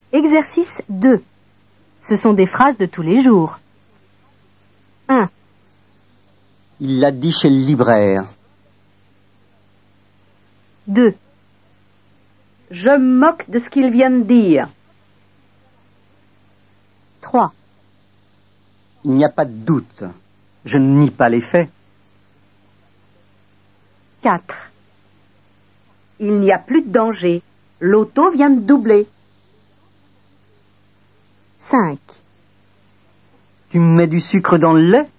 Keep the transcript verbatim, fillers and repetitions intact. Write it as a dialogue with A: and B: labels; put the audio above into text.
A: Exercice deux. Ce sont des phrases de tous les jours. un.
B: Il l'a dit chez le libraire.
A: deux.
C: Je me moque de ce qu'il vient de dire.
A: trois.
B: Il n'y a pas de doute. Je ne nie pas les faits.
A: quatre.
C: Il n'y a plus de danger. L'auto vient de doubler.
A: cinq.
B: Tu me mets du sucre dans le lait?